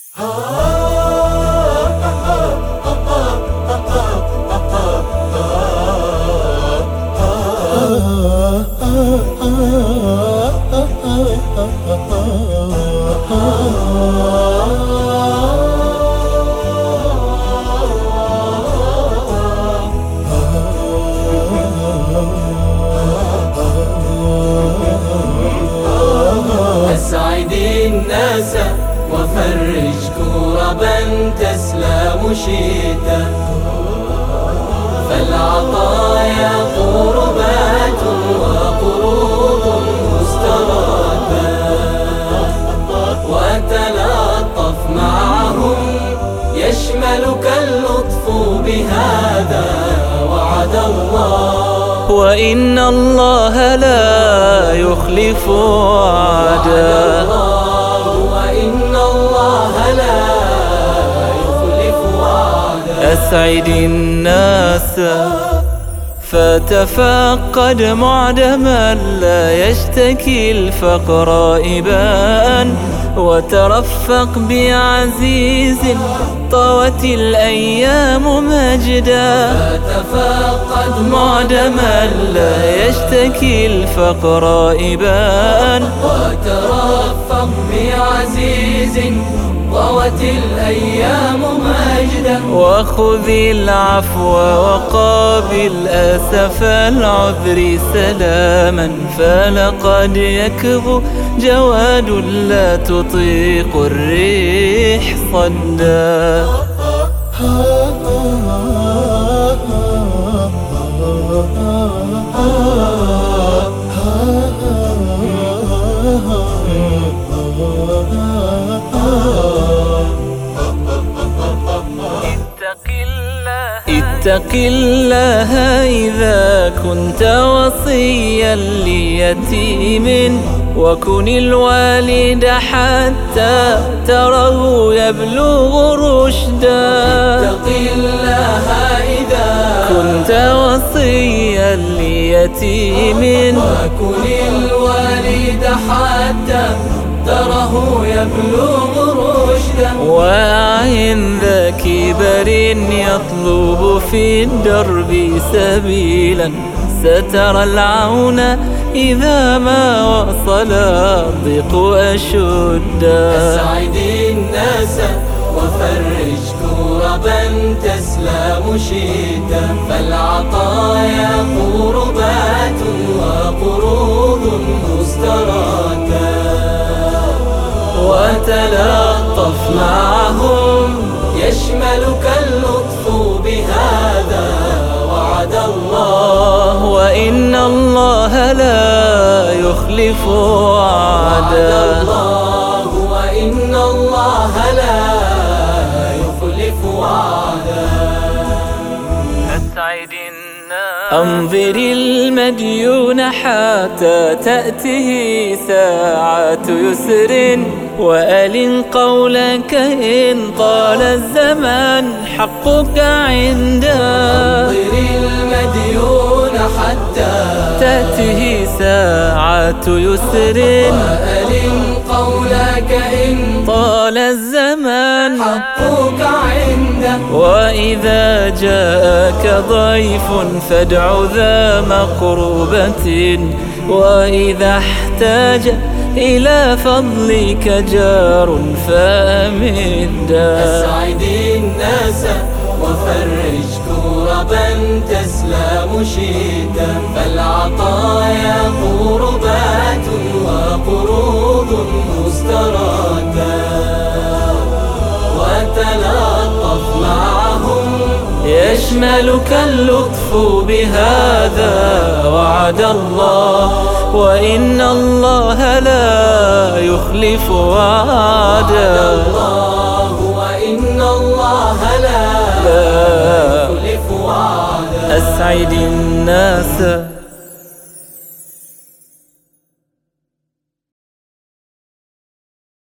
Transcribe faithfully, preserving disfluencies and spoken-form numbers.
أسعد الناس وفرج كربا تسلم شئتا، فالعطايا قربات وقروض مستراتا، وتلطف معهم يشملك اللطف بهذا وعد الله، وإن الله لا يخلف وعده، وإن الله لا يخلف وعده. أسعد الناس فتفقد معدما لا يشتكي الفقر إباء، وترفق بعزيز طوت الأيام مجدا، فتفقد معدما لا يشتكي الفقر إباء، وترفق بعزيز طوت الأيام مجدا، وخذ العفو وقابل أسف العذر سلاما، فلقد يكبو جواد لا تطيق الريح صدا. اتق الله إذا كنت وصيا ليتيم، وكن الوالد حتى تره يبلغ رشدا. اتق الله إذا كنت وصيا ليتيم، وكن الوالد حتى تره يبلغ رشدا، وأعن ذا كبر يطلب في الدرب سبيلا، سترى العون إذا ما وصل الضيق أشدا. أسعد الناس وفرج كربا تسلم شئتا، فالعطايا قربات وقروض مستراتا، وتلطف معهم يشملك اللطف بهذا وعد الله، وإن الله لا يخلف وعده، وإن الله لا يخلف وعده. أسعد أنظر المديون حتى تأته ساعة يسر، وألن قولك إن طال الزمان حقك عنده. أنظر المديون حتى تأته ساعة يسر، وألن قولك إن طال الزمان حقك عنده. وإذا جاءك ضيف فادع ذا مقربة، وإذا احتاج إلى فضلك جار فأمدا. أسعد الناس وفرج كربا تسلم شئتا، فالعطايا قربات وقروض مستراتا، وتلطف معهم يشملك اللطف بهذا وعد الله، وإن الله لا يخلف وعده، وإن الله لا يخلف وعده. أسعد الناس